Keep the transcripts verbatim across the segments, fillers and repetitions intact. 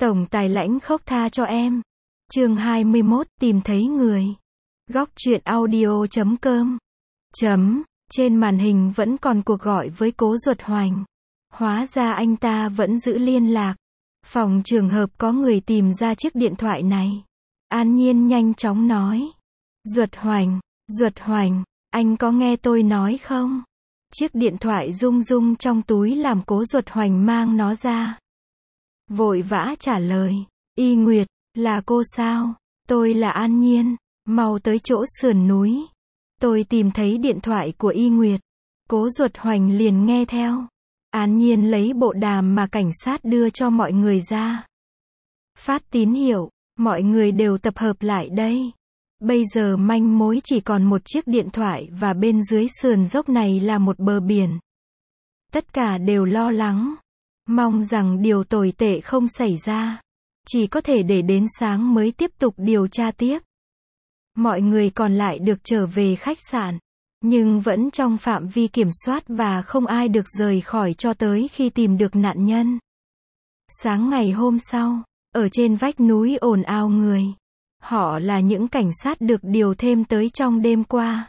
Tổng tài lãnh khốc tha cho em. Chương hai mươi mốt, tìm thấy người. Góc truyện audio chấm com. Chấm, trên màn hình vẫn còn cuộc gọi với Cố Duật Hoành. Hóa ra anh ta vẫn giữ liên lạc. Phòng trường hợp có người tìm ra chiếc điện thoại này. An Nhiên nhanh chóng nói. Duật Hoành, Duật Hoành, anh có nghe tôi nói không? Chiếc điện thoại rung rung trong túi làm Cố Duật Hoành mang nó ra. Vội vã trả lời. Y Nguyệt, là cô sao? Tôi là An Nhiên, mau tới chỗ sườn núi. Tôi tìm thấy điện thoại của Y Nguyệt. Cố Duật Hoành liền nghe theo. An Nhiên lấy bộ đàm mà cảnh sát đưa cho mọi người ra. Phát tín hiệu, mọi người đều tập hợp lại đây. Bây giờ manh mối chỉ còn một chiếc điện thoại và bên dưới sườn dốc này là một bờ biển. Tất cả đều lo lắng. Mong rằng điều tồi tệ không xảy ra. Chỉ có thể để đến sáng mới tiếp tục điều tra tiếp. Mọi người còn lại được trở về khách sạn. Nhưng vẫn trong phạm vi kiểm soát và không ai được rời khỏi cho tới khi tìm được nạn nhân. Sáng ngày hôm sau, ở trên vách núi ồn ào người. Họ là những cảnh sát được điều thêm tới trong đêm qua.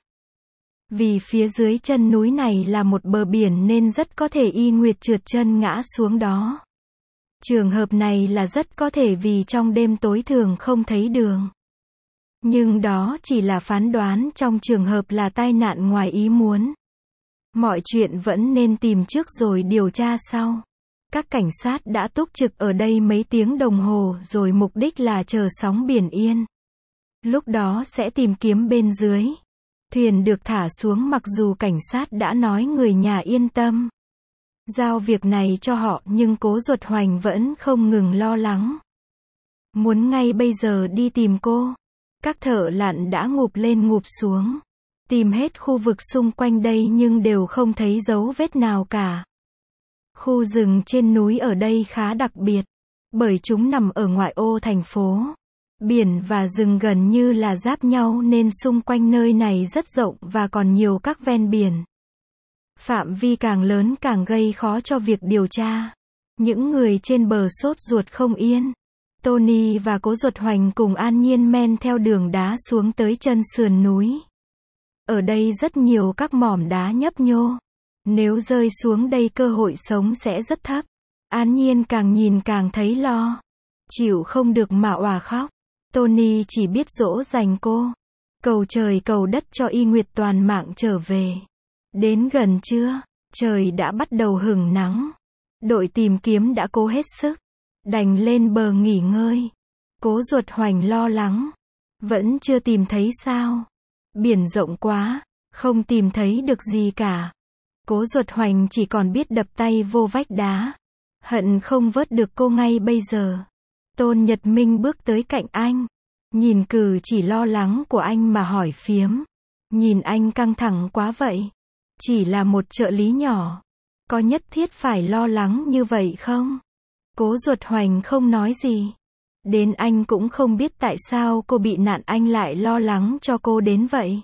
Vì phía dưới chân núi này là một bờ biển nên rất có thể Y Nguyệt trượt chân ngã xuống đó. Trường hợp này là rất có thể vì trong đêm tối thường không thấy đường. Nhưng đó chỉ là phán đoán trong trường hợp là tai nạn ngoài ý muốn. Mọi chuyện vẫn nên tìm trước rồi điều tra sau. Các cảnh sát đã túc trực ở đây mấy tiếng đồng hồ rồi mục đích là chờ sóng biển yên. Lúc đó sẽ tìm kiếm bên dưới. Thuyền được thả xuống mặc dù cảnh sát đã nói người nhà yên tâm. Giao việc này cho họ nhưng Cố Duật Hoành vẫn không ngừng lo lắng. Muốn ngay bây giờ đi tìm cô. Các thợ lặn đã ngụp lên ngụp xuống. Tìm hết khu vực xung quanh đây nhưng đều không thấy dấu vết nào cả. Khu rừng trên núi ở đây khá đặc biệt. Bởi chúng nằm ở ngoại ô thành phố. Biển và rừng gần như là giáp nhau nên xung quanh nơi này rất rộng và còn nhiều các ven biển. Phạm vi càng lớn càng gây khó cho việc điều tra. Những người trên bờ sốt ruột không yên. Tony và Cố Duật Hoành cùng An Nhiên men theo đường đá xuống tới chân sườn núi. Ở đây rất nhiều các mỏm đá nhấp nhô. Nếu rơi xuống đây cơ hội sống sẽ rất thấp. An Nhiên càng nhìn càng thấy lo. Chịu không được mà òa khóc. Tony chỉ biết dỗ dành cô. Cầu trời cầu đất cho Y Nguyệt toàn mạng trở về. Đến gần trưa, trời đã bắt đầu hửng nắng. Đội tìm kiếm đã cố hết sức. Đành lên bờ nghỉ ngơi. Cố Duật Hoành lo lắng. Vẫn chưa tìm thấy sao? Biển rộng quá, không tìm thấy được gì cả. Cố Duật Hoành chỉ còn biết đập tay vô vách đá. Hận không vớt được cô ngay bây giờ. Tôn Nhật Minh bước tới cạnh anh. Nhìn cử chỉ lo lắng của anh mà hỏi phiếm. Nhìn anh căng thẳng quá vậy. Chỉ là một trợ lý nhỏ. Có nhất thiết phải lo lắng như vậy không? Cố Duật Hoành không nói gì. Đến anh cũng không biết tại sao cô bị nạn anh lại lo lắng cho cô đến vậy.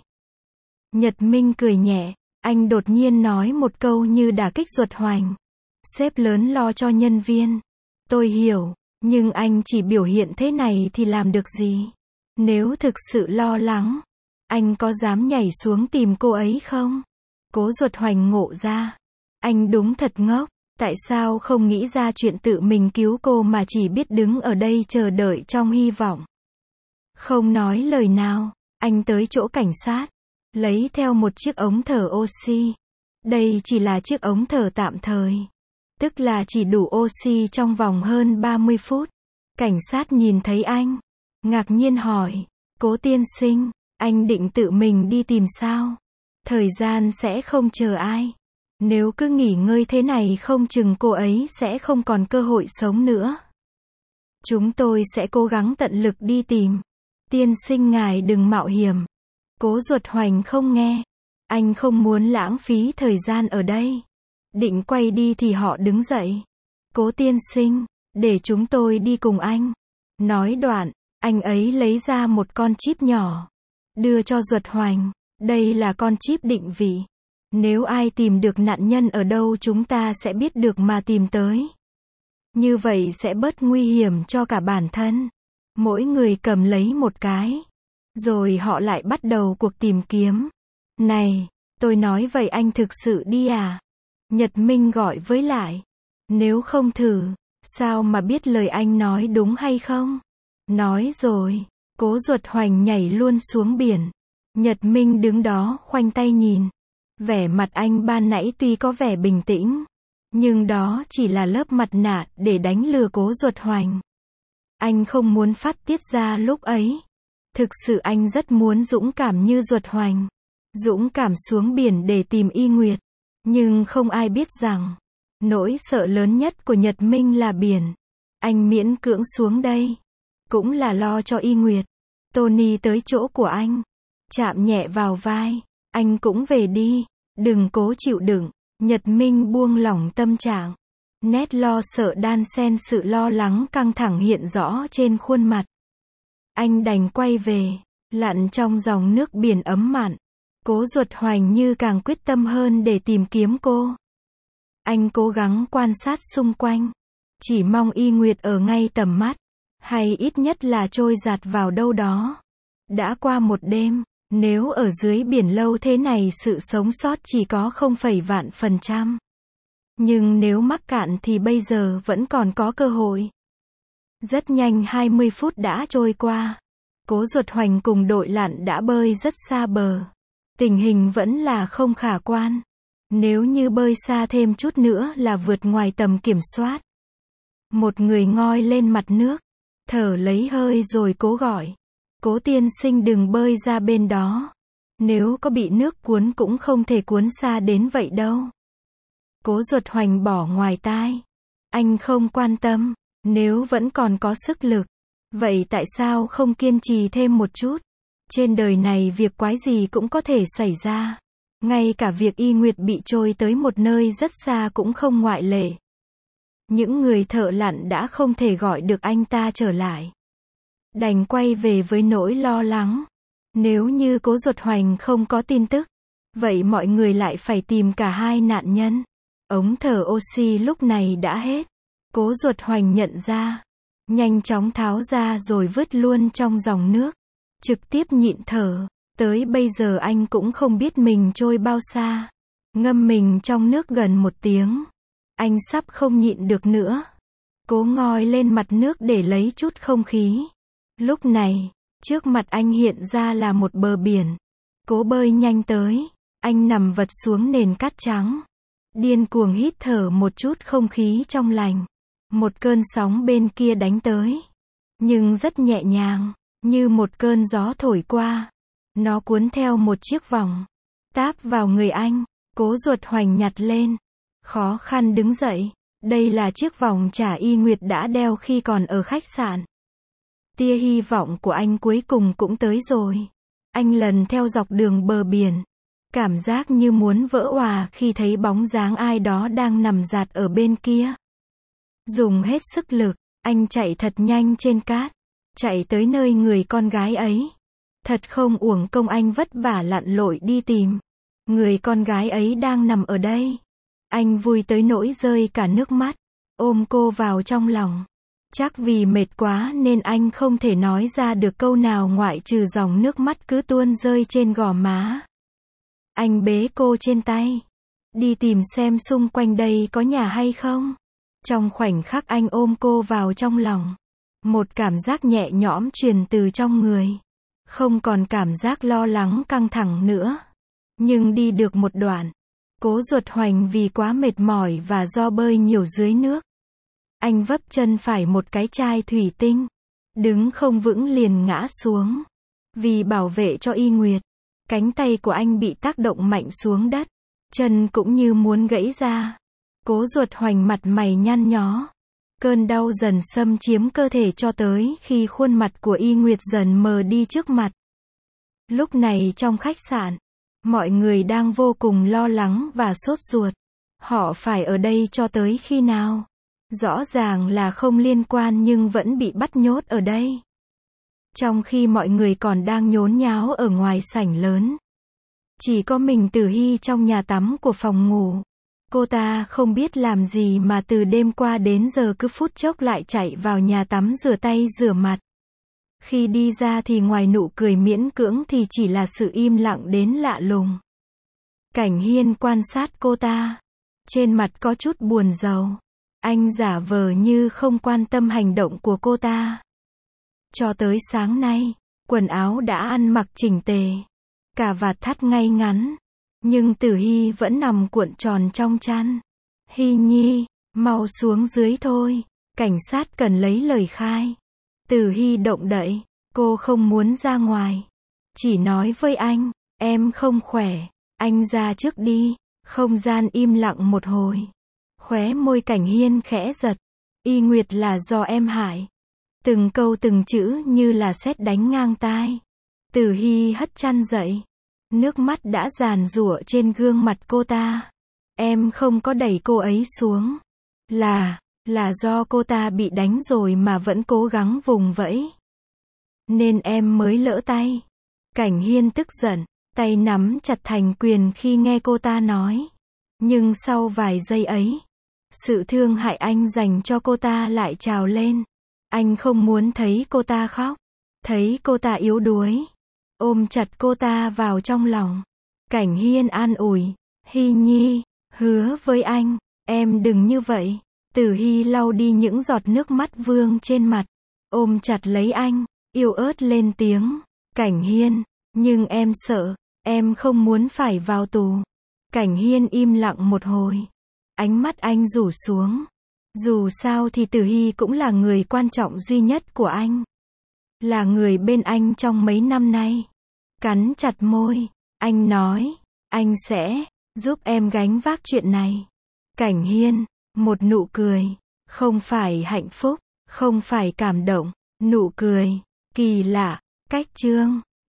Nhật Minh cười nhẹ. Anh đột nhiên nói một câu như đả kích Duật Hoành. Sếp lớn lo cho nhân viên. Tôi hiểu. Nhưng anh chỉ biểu hiện thế này thì làm được gì? Nếu thực sự lo lắng, anh có dám nhảy xuống tìm cô ấy không? Cố Duật Hoành ngộ ra. Anh đúng thật ngốc. Tại sao không nghĩ ra chuyện tự mình cứu cô mà chỉ biết đứng ở đây chờ đợi trong hy vọng? Không nói lời nào, anh tới chỗ cảnh sát. Lấy theo một chiếc ống thở oxy. Đây chỉ là chiếc ống thở tạm thời. Tức là chỉ đủ oxy trong vòng hơn ba mươi phút. Cảnh sát nhìn thấy anh. Ngạc nhiên hỏi. Cố tiên sinh, anh định tự mình đi tìm sao? Thời gian sẽ không chờ ai. Nếu cứ nghỉ ngơi thế này không chừng cô ấy sẽ không còn cơ hội sống nữa. Chúng tôi sẽ cố gắng tận lực đi tìm. Tiên sinh ngài đừng mạo hiểm. Cố Duật Hoành không nghe. Anh không muốn lãng phí thời gian ở đây. Định quay đi thì họ đứng dậy. Cố tiên sinh, để chúng tôi đi cùng anh. Nói đoạn, anh ấy lấy ra một con chip nhỏ. Đưa cho Duật Hoành. Đây là con chip định vị. Nếu ai tìm được nạn nhân ở đâu chúng ta sẽ biết được mà tìm tới. Như vậy sẽ bớt nguy hiểm cho cả bản thân. Mỗi người cầm lấy một cái. Rồi họ lại bắt đầu cuộc tìm kiếm. Này, tôi nói vậy anh thực sự đi à? Nhật Minh gọi với lại. Nếu không thử, sao mà biết lời anh nói đúng hay không? Nói rồi, Cố Duật Hoành nhảy luôn xuống biển. Nhật Minh đứng đó khoanh tay nhìn. Vẻ mặt anh ban nãy tuy có vẻ bình tĩnh, nhưng đó chỉ là lớp mặt nạ để đánh lừa Cố Duật Hoành. Anh không muốn phát tiết ra lúc ấy. Thực sự anh rất muốn dũng cảm như Duật Hoành. Dũng cảm xuống biển để tìm Y Nguyệt. Nhưng không ai biết rằng, nỗi sợ lớn nhất của Nhật Minh là biển. Anh miễn cưỡng xuống đây, cũng là lo cho Y Nguyệt. Tony tới chỗ của anh, chạm nhẹ vào vai. Anh cũng về đi, đừng cố chịu đựng. Nhật Minh buông lỏng tâm trạng. Nét lo sợ đan xen sự lo lắng căng thẳng hiện rõ trên khuôn mặt. Anh đành quay về, lặn trong dòng nước biển ấm mặn. Cố Duật Hoành như càng quyết tâm hơn để tìm kiếm cô. Anh cố gắng quan sát xung quanh, chỉ mong Y Nguyệt ở ngay tầm mắt, hay ít nhất là trôi dạt vào đâu đó. Đã qua một đêm, nếu ở dưới biển lâu thế này sự sống sót chỉ có không phẩy vạn phần trăm. Nhưng nếu mắc cạn thì bây giờ vẫn còn có cơ hội. Rất nhanh hai mươi phút đã trôi qua. Cố Duật Hoành cùng đội lặn đã bơi rất xa bờ. Tình hình vẫn là không khả quan. Nếu như bơi xa thêm chút nữa là vượt ngoài tầm kiểm soát. Một người ngoi lên mặt nước, thở lấy hơi rồi cố gọi. Cố tiên sinh đừng bơi ra bên đó. Nếu có bị nước cuốn cũng không thể cuốn xa đến vậy đâu. Cố Duật Hoành bỏ ngoài tai. Anh không quan tâm. Nếu vẫn còn có sức lực, vậy tại sao không kiên trì thêm một chút? Trên đời này việc quái gì cũng có thể xảy ra. Ngay cả việc Y Nguyệt bị trôi tới một nơi rất xa cũng không ngoại lệ. Những người thợ lặn đã không thể gọi được anh ta trở lại. Đành quay về với nỗi lo lắng. Nếu như Cố Duật Hoành không có tin tức, vậy mọi người lại phải tìm cả hai nạn nhân. Ống thở oxy lúc này đã hết. Cố Duật Hoành nhận ra, nhanh chóng tháo ra rồi vứt luôn trong dòng nước. Trực tiếp nhịn thở. Tới bây giờ anh cũng không biết mình trôi bao xa. Ngâm mình trong nước gần một tiếng. Anh sắp không nhịn được nữa. Cố ngoi lên mặt nước để lấy chút không khí. Lúc này, trước mặt anh hiện ra là một bờ biển. Cố bơi nhanh tới. Anh nằm vật xuống nền cát trắng. Điên cuồng hít thở một chút không khí trong lành. Một cơn sóng bên kia đánh tới. Nhưng rất nhẹ nhàng, như một cơn gió thổi qua. Nó cuốn theo một chiếc vòng. Táp vào người anh. Cố Duật Hoành nhặt lên. Khó khăn đứng dậy. Đây là chiếc vòng trả Y Nguyệt đã đeo khi còn ở khách sạn. Tia hy vọng của anh cuối cùng cũng tới rồi. Anh lần theo dọc đường bờ biển. Cảm giác như muốn vỡ òa khi thấy bóng dáng ai đó đang nằm dạt ở bên kia. Dùng hết sức lực, anh chạy thật nhanh trên cát. Chạy tới nơi người con gái ấy. Thật không uổng công anh vất vả lặn lội đi tìm. Người con gái ấy đang nằm ở đây. Anh vui tới nỗi rơi cả nước mắt. Ôm cô vào trong lòng. Chắc vì mệt quá nên anh không thể nói ra được câu nào ngoại trừ dòng nước mắt cứ tuôn rơi trên gò má. Anh bế cô trên tay. Đi tìm xem xung quanh đây có nhà hay không. Trong khoảnh khắc anh ôm cô vào trong lòng. Một cảm giác nhẹ nhõm truyền từ trong người. Không còn cảm giác lo lắng căng thẳng nữa. Nhưng đi được một đoạn. Cố Duật Hoành vì quá mệt mỏi và do bơi nhiều dưới nước. Anh vấp chân phải một cái chai thủy tinh. Đứng không vững liền ngã xuống. Vì bảo vệ cho Y Nguyệt. Cánh tay của anh bị tác động mạnh xuống đất. Chân cũng như muốn gãy ra. Cố Duật Hoành mặt mày nhăn nhó. Cơn đau dần xâm chiếm cơ thể cho tới khi khuôn mặt của Y Nguyệt dần mờ đi trước mặt. Lúc này trong khách sạn, mọi người đang vô cùng lo lắng và sốt ruột. Họ phải ở đây cho tới khi nào? Rõ ràng là không liên quan nhưng vẫn bị bắt nhốt ở đây. Trong khi mọi người còn đang nhốn nháo ở ngoài sảnh lớn. Chỉ có mình Tử Hy trong nhà tắm của phòng ngủ. Cô ta không biết làm gì mà từ đêm qua đến giờ cứ phút chốc lại chạy vào nhà tắm rửa tay rửa mặt. Khi đi ra thì ngoài nụ cười miễn cưỡng thì chỉ là sự im lặng đến lạ lùng. Cảnh Hiên quan sát cô ta. Trên mặt có chút buồn rầu. Anh giả vờ như không quan tâm hành động của cô ta. Cho tới sáng nay, quần áo đã ăn mặc chỉnh tề. Cà vạt thắt ngay ngắn. Nhưng Tử Hy vẫn nằm cuộn tròn trong chăn. Hy Nhi, mau xuống dưới thôi. Cảnh sát cần lấy lời khai. Tử Hy động đậy. Cô không muốn ra ngoài. Chỉ nói với anh, em không khỏe. Anh ra trước đi. Không gian im lặng một hồi. Khóe môi Cảnh Hiên khẽ giật. Y Nguyệt là do em hại. Từng câu từng chữ như là sét đánh ngang tai. Tử Hy hất chăn dậy. Nước mắt đã giàn giụa trên gương mặt cô ta. Em không có đẩy cô ấy xuống. Là, là do cô ta bị đánh rồi mà vẫn cố gắng vùng vẫy. Nên em mới lỡ tay. Cảnh Hiên tức giận, tay nắm chặt thành quyền khi nghe cô ta nói. Nhưng sau vài giây ấy, sự thương hại anh dành cho cô ta lại trào lên. Anh không muốn thấy cô ta khóc. Thấy cô ta yếu đuối. Ôm chặt cô ta vào trong lòng. Cảnh Hiên an ủi. Hy Nhi, hứa với anh, em đừng như vậy. Tử Hy lau đi những giọt nước mắt vương trên mặt. Ôm chặt lấy anh, yếu ớt lên tiếng. Cảnh Hiên, nhưng em sợ, em không muốn phải vào tù. Cảnh Hiên im lặng một hồi. Ánh mắt anh rủ xuống. Dù sao thì Tử Hy cũng là người quan trọng duy nhất của anh. Là người bên anh trong mấy năm nay. Cắn chặt môi, anh nói, anh sẽ giúp em gánh vác chuyện này. Cảnh Hiên, một nụ cười, không phải hạnh phúc, không phải cảm động, nụ cười, kỳ lạ, cách trương.